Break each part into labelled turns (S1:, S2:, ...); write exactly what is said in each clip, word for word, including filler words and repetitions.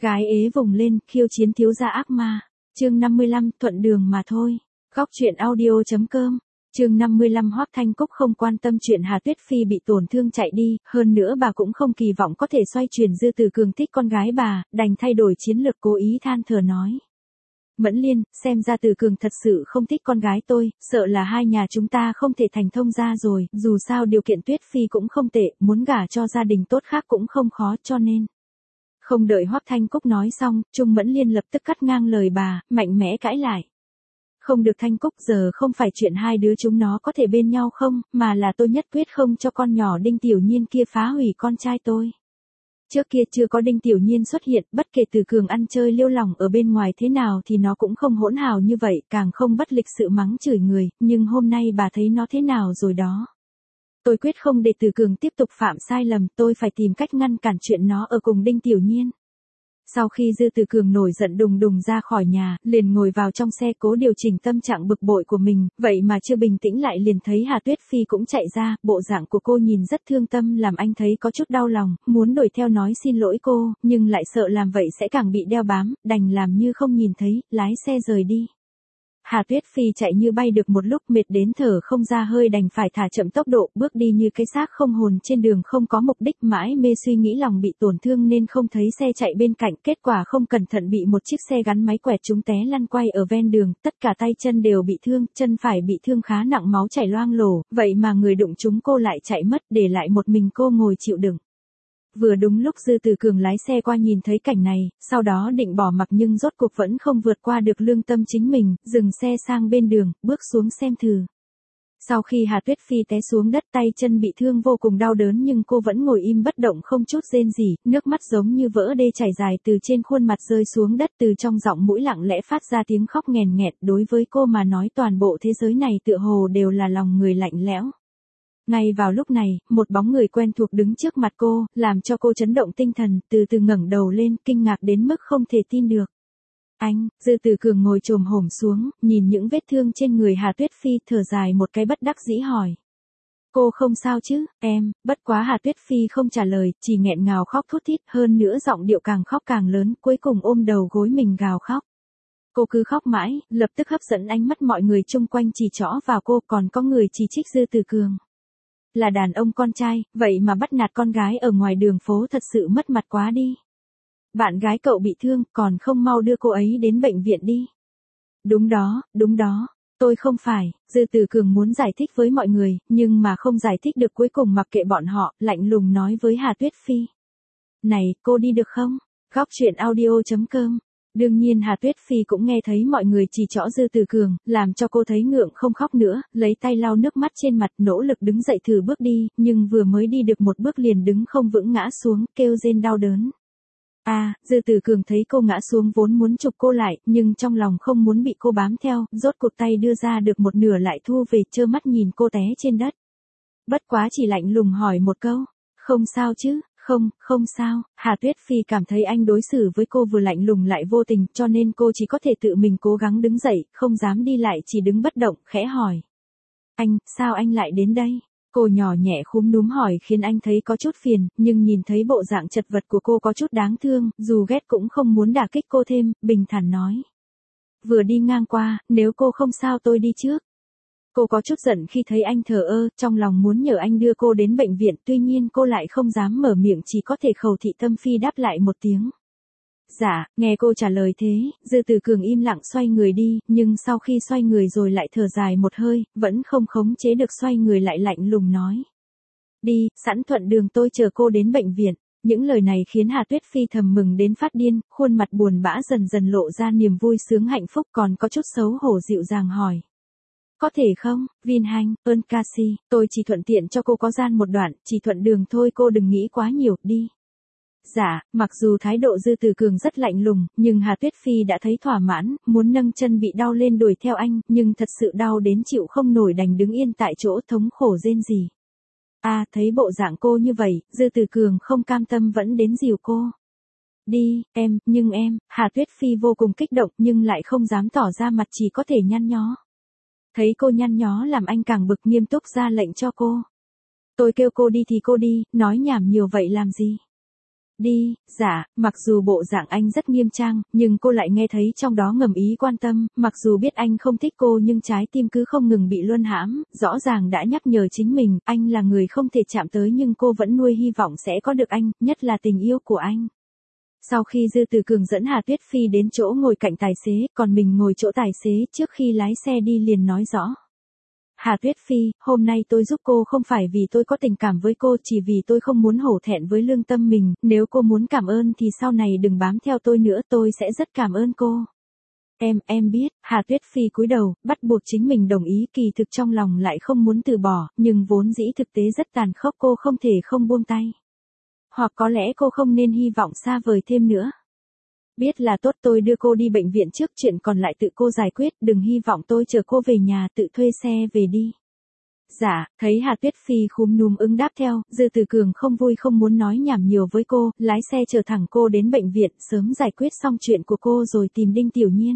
S1: Gái ế vùng lên, khiêu chiến thiếu gia ác ma. Chương năm mươi lăm, thuận đường mà thôi. Góc truyện audio chấm com. Chương năm mươi lăm, Hoắc Thanh Cúc không quan tâm chuyện Hà Tuyết Phi bị tổn thương chạy đi, hơn nữa bà cũng không kỳ vọng có thể xoay chuyển Dư Từ Cường thích con gái bà, đành thay đổi chiến lược, cố ý than thở nói. Mẫn Liên, xem ra Từ Cường thật sự không thích con gái tôi, sợ là hai nhà chúng ta không thể thành thông gia rồi, dù sao điều kiện Tuyết Phi cũng không tệ, muốn gả cho gia đình tốt khác cũng không khó, cho nên. Không đợi Hoắc Thanh Cúc nói xong, Trung Mẫn Liên lập tức cắt ngang lời bà, mạnh mẽ cãi lại. Không được Thanh Cúc, giờ không phải chuyện hai đứa chúng nó có thể bên nhau không, mà là tôi nhất quyết không cho con nhỏ Đinh Tiểu Nhiên kia phá hủy con trai tôi. Trước kia chưa có Đinh Tiểu Nhiên xuất hiện, bất kể Từ Cường ăn chơi liêu lỏng ở bên ngoài thế nào thì nó cũng không hỗn hào như vậy, càng không bất lịch sự mắng chửi người, nhưng hôm nay bà thấy nó thế nào rồi đó. Tôi quyết không để Từ Cường tiếp tục phạm sai lầm, tôi phải tìm cách ngăn cản chuyện nó ở cùng Đinh Tiểu Nhiên. Sau khi Dư Từ Cường nổi giận đùng đùng ra khỏi nhà, liền ngồi vào trong xe cố điều chỉnh tâm trạng bực bội của mình, vậy mà chưa bình tĩnh lại liền thấy Hà Tuyết Phi cũng chạy ra, bộ dạng của cô nhìn rất thương tâm làm anh thấy có chút đau lòng, muốn đuổi theo nói xin lỗi cô, nhưng lại sợ làm vậy sẽ càng bị đeo bám, đành làm như không nhìn thấy, lái xe rời đi. Hà Tuyết Phi chạy như bay được một lúc mệt đến thở không ra hơi đành phải thả chậm tốc độ, bước đi như cái xác không hồn trên đường không có mục đích, mãi mê suy nghĩ lòng bị tổn thương nên không thấy xe chạy bên cạnh, kết quả không cẩn thận bị một chiếc xe gắn máy quẹt trúng té lăn quay ở ven đường, tất cả tay chân đều bị thương, chân phải bị thương khá nặng máu chảy loang lổ, vậy mà người đụng chúng cô lại chạy mất, để lại một mình cô ngồi chịu đựng. Vừa đúng lúc Dư Từ Cường lái xe qua nhìn thấy cảnh này, sau đó định bỏ mặc nhưng rốt cuộc vẫn không vượt qua được lương tâm chính mình, dừng xe sang bên đường, bước xuống xem thử. Sau khi Hà Tuyết Phi té xuống đất tay chân bị thương vô cùng đau đớn nhưng cô vẫn ngồi im bất động không chút rên rỉ, nước mắt giống như vỡ đê chảy dài từ trên khuôn mặt rơi xuống đất, từ trong giọng mũi lặng lẽ phát ra tiếng khóc nghèn nghẹt, đối với cô mà nói toàn bộ thế giới này tựa hồ đều là lòng người lạnh lẽo. Ngay vào lúc này, một bóng người quen thuộc đứng trước mặt cô, làm cho cô chấn động tinh thần, từ từ ngẩng đầu lên, kinh ngạc đến mức không thể tin được. Anh, Dư Từ Cường ngồi chồm hổm xuống, nhìn những vết thương trên người Hà Tuyết Phi, thở dài một cái bất đắc dĩ hỏi. Cô không sao chứ, em, bất quá Hà Tuyết Phi không trả lời, chỉ nghẹn ngào khóc thút thít, hơn nữa giọng điệu càng khóc càng lớn, cuối cùng ôm đầu gối mình gào khóc. Cô cứ khóc mãi, lập tức hấp dẫn ánh mắt mọi người chung quanh chỉ trỏ vào cô, còn có người chỉ trích Dư Từ Cường. Là đàn ông con trai, vậy mà bắt nạt con gái ở ngoài đường phố thật sự mất mặt quá đi. Bạn gái cậu bị thương, còn không mau đưa cô ấy đến bệnh viện đi. Đúng đó, đúng đó, tôi không phải, Dư Từ Cường muốn giải thích với mọi người, nhưng mà không giải thích được cuối cùng mặc kệ bọn họ, lạnh lùng nói với Hà Tuyết Phi. Này, cô đi được không? Góc truyện audio chấm com. Đương nhiên Hà Tuyết Phi cũng nghe thấy mọi người chỉ trỏ Dư Từ Cường, làm cho cô thấy ngượng không khóc nữa, lấy tay lau nước mắt trên mặt, nỗ lực đứng dậy thử bước đi, nhưng vừa mới đi được một bước liền đứng không vững ngã xuống, kêu rên đau đớn. À, Dư Từ Cường thấy cô ngã xuống vốn muốn chụp cô lại, nhưng trong lòng không muốn bị cô bám theo, rốt cuộc tay đưa ra được một nửa lại thu về, trơ mắt nhìn cô té trên đất. Bất quá chỉ lạnh lùng hỏi một câu, không sao chứ? Không, không sao, Hà Tuyết Phi cảm thấy anh đối xử với cô vừa lạnh lùng lại vô tình, cho nên cô chỉ có thể tự mình cố gắng đứng dậy, không dám đi lại, chỉ đứng bất động, khẽ hỏi. Anh, sao anh lại đến đây? Cô nhỏ nhẹ khúm núm hỏi khiến anh thấy có chút phiền, nhưng nhìn thấy bộ dạng chật vật của cô có chút đáng thương, dù ghét cũng không muốn đả kích cô thêm, bình thản nói. Vừa đi ngang qua, nếu cô không sao tôi đi trước. Cô có chút giận khi thấy anh thờ ơ, trong lòng muốn nhờ anh đưa cô đến bệnh viện, tuy nhiên cô lại không dám mở miệng, chỉ có thể khẩu thị tâm phi đáp lại một tiếng. Dạ, nghe cô trả lời thế, Dư Từ Cường im lặng xoay người đi, nhưng sau khi xoay người rồi lại thở dài một hơi, vẫn không khống chế được xoay người lại lạnh lùng nói. Đi, sẵn thuận đường tôi chờ cô đến bệnh viện. Những lời này khiến Hà Tuyết Phi thầm mừng đến phát điên, khuôn mặt buồn bã dần dần lộ ra niềm vui sướng hạnh phúc, còn có chút xấu hổ dịu dàng hỏi. Có thể không, Vin Hanh, ơn Cassie, tôi chỉ thuận tiện cho cô có gian một đoạn, chỉ thuận đường thôi, cô đừng nghĩ quá nhiều, đi. Dạ, mặc dù thái độ Dư Từ Cường rất lạnh lùng, nhưng Hà Tuyết Phi đã thấy thỏa mãn, muốn nâng chân bị đau lên đuổi theo anh, nhưng thật sự đau đến chịu không nổi đành đứng yên tại chỗ thống khổ rên rỉ. À, thấy bộ dạng cô như vậy, Dư Từ Cường không cam tâm vẫn đến dìu cô. Đi, em, nhưng em, Hà Tuyết Phi vô cùng kích động nhưng lại không dám tỏ ra mặt, chỉ có thể nhăn nhó. Thấy cô nhăn nhó làm anh càng bực, nghiêm túc ra lệnh cho cô. Tôi kêu cô đi thì cô đi, nói nhảm nhiều vậy làm gì? Đi, dạ, mặc dù bộ dạng anh rất nghiêm trang, nhưng cô lại nghe thấy trong đó ngầm ý quan tâm, mặc dù biết anh không thích cô nhưng trái tim cứ không ngừng bị luân hãm, rõ ràng đã nhắc nhở chính mình, anh là người không thể chạm tới nhưng cô vẫn nuôi hy vọng sẽ có được anh, nhất là tình yêu của anh. Sau khi Dư Từ Cường dẫn Hà Tuyết Phi đến chỗ ngồi cạnh tài xế, còn mình ngồi chỗ tài xế trước khi lái xe đi liền nói rõ. Hà Tuyết Phi, hôm nay tôi giúp cô không phải vì tôi có tình cảm với cô, chỉ vì tôi không muốn hổ thẹn với lương tâm mình, nếu cô muốn cảm ơn thì sau này đừng bám theo tôi nữa, tôi sẽ rất cảm ơn cô. Em, em biết, Hà Tuyết Phi cúi đầu, bắt buộc chính mình đồng ý, kỳ thực trong lòng lại không muốn từ bỏ, nhưng vốn dĩ thực tế rất tàn khốc, cô không thể không buông tay. Hoặc có lẽ cô không nên hy vọng xa vời thêm nữa. Biết là tốt, tôi đưa cô đi bệnh viện trước, chuyện còn lại tự cô giải quyết, đừng hy vọng tôi chờ cô về nhà, tự thuê xe về đi. Dạ, thấy Hà Tuyết Phi khúm núm ứng đáp theo, Dư Từ Cường không vui không muốn nói nhảm nhiều với cô, lái xe chở thẳng cô đến bệnh viện, sớm giải quyết xong chuyện của cô rồi tìm Đinh Tiểu Nhiên.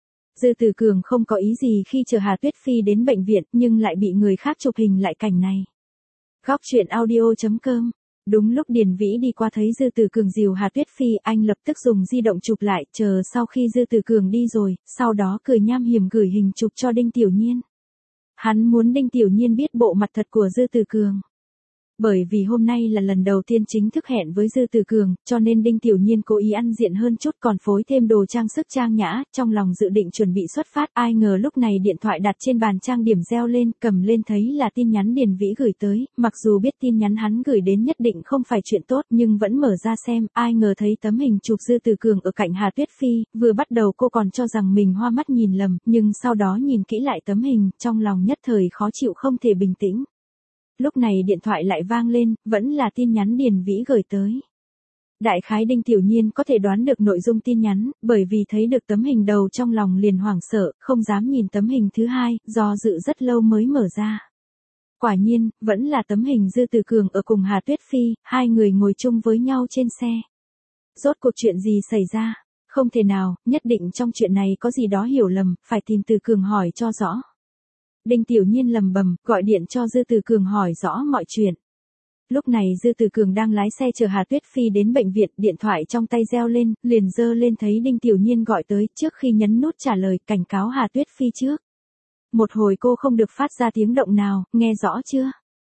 S1: Dư Từ Cường không có ý gì khi chờ Hà Tuyết Phi đến bệnh viện, nhưng lại bị người khác chụp hình lại cảnh này. Góc truyện audio chấm com. Đúng lúc Điền Vĩ đi qua thấy Dư Từ Cường dìu Hà Tuyết Phi, anh lập tức dùng di động chụp lại, chờ sau khi Dư Từ Cường đi rồi, sau đó cười nham hiểm gửi hình chụp cho Đinh Tiểu Nhiên. Hắn muốn Đinh Tiểu Nhiên biết bộ mặt thật của Dư Từ Cường. Bởi vì hôm nay là lần đầu tiên chính thức hẹn với Dư Từ Cường, cho nên Đinh Tiểu Nhiên cố ý ăn diện hơn chút, còn phối thêm đồ trang sức trang nhã, trong lòng dự định chuẩn bị xuất phát, ai ngờ lúc này điện thoại đặt trên bàn trang điểm reo lên, cầm lên thấy là tin nhắn Điền Vĩ gửi tới, mặc dù biết tin nhắn hắn gửi đến nhất định không phải chuyện tốt nhưng vẫn mở ra xem, ai ngờ thấy tấm hình chụp Dư Từ Cường ở cạnh Hà Tuyết Phi, vừa bắt đầu cô còn cho rằng mình hoa mắt nhìn lầm, nhưng sau đó nhìn kỹ lại tấm hình, trong lòng nhất thời khó chịu không thể bình tĩnh. Lúc này điện thoại lại vang lên, vẫn là tin nhắn Điền Vĩ gửi tới. Đại khái Đinh Tiểu Nhiên có thể đoán được nội dung tin nhắn, bởi vì thấy được tấm hình đầu trong lòng liền hoảng sợ, không dám nhìn tấm hình thứ hai, do dự rất lâu mới mở ra. Quả nhiên, vẫn là tấm hình Dư Từ Cường ở cùng Hà Tuyết Phi, hai người ngồi chung với nhau trên xe. Rốt cuộc chuyện gì xảy ra? Không thể nào, nhất định trong chuyện này có gì đó hiểu lầm, phải tìm Từ Cường hỏi cho rõ. Đinh Tiểu Nhiên lầm bầm, gọi điện cho Dư Từ Cường hỏi rõ mọi chuyện. Lúc này Dư Từ Cường đang lái xe chờ Hà Tuyết Phi đến bệnh viện, điện thoại trong tay reo lên, liền giơ lên thấy Đinh Tiểu Nhiên gọi tới, trước khi nhấn nút trả lời, cảnh cáo Hà Tuyết Phi trước. Một hồi cô không được phát ra tiếng động nào, nghe rõ chưa?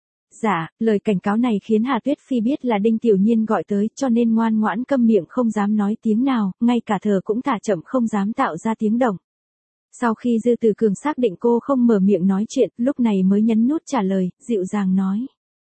S1: Dạ, lời cảnh cáo này khiến Hà Tuyết Phi biết là Đinh Tiểu Nhiên gọi tới, cho nên ngoan ngoãn câm miệng không dám nói tiếng nào, ngay cả thở cũng thả chậm không dám tạo ra tiếng động. Sau khi Dư Từ Cường xác định cô không mở miệng nói chuyện, lúc này mới nhấn nút trả lời, dịu dàng nói.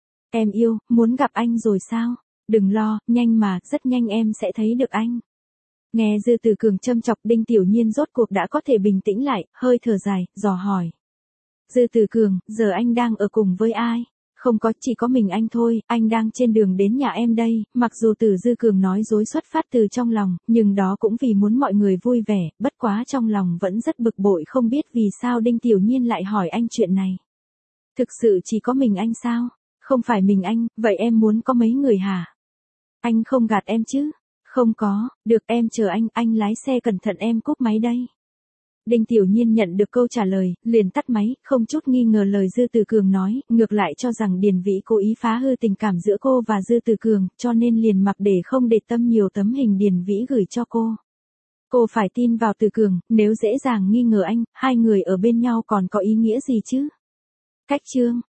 S1: Em yêu, muốn gặp anh rồi sao? Đừng lo, nhanh mà, rất nhanh em sẽ thấy được anh. Nghe Dư Từ Cường châm chọc, Đinh Tiểu Nhiên rốt cuộc đã có thể bình tĩnh lại, hơi thở dài, dò hỏi. Dư Từ Cường, giờ anh đang ở cùng với ai? Không có, chỉ có mình anh thôi, anh đang trên đường đến nhà em đây, mặc dù từ Dư Cường nói dối xuất phát từ trong lòng, nhưng đó cũng vì muốn mọi người vui vẻ, bất quá trong lòng vẫn rất bực bội không biết vì sao Đinh Tiểu Nhiên lại hỏi anh chuyện này. Thực sự chỉ có mình anh sao? Không phải mình anh, vậy em muốn có mấy người hả? Anh không gạt em chứ? Không có, được em chờ anh, anh lái xe cẩn thận em cúp máy đây. Đinh Tiểu Nhiên nhận được câu trả lời, liền tắt máy, không chút nghi ngờ lời Dư Từ Cường nói, ngược lại cho rằng Điền Vĩ cố ý phá hư tình cảm giữa cô và Dư Từ Cường, cho nên liền mặc để không để tâm nhiều tấm hình Điền Vĩ gửi cho cô. Cô phải tin vào Từ Cường, nếu dễ dàng nghi ngờ anh, hai người ở bên nhau còn có ý nghĩa gì chứ? Cách chương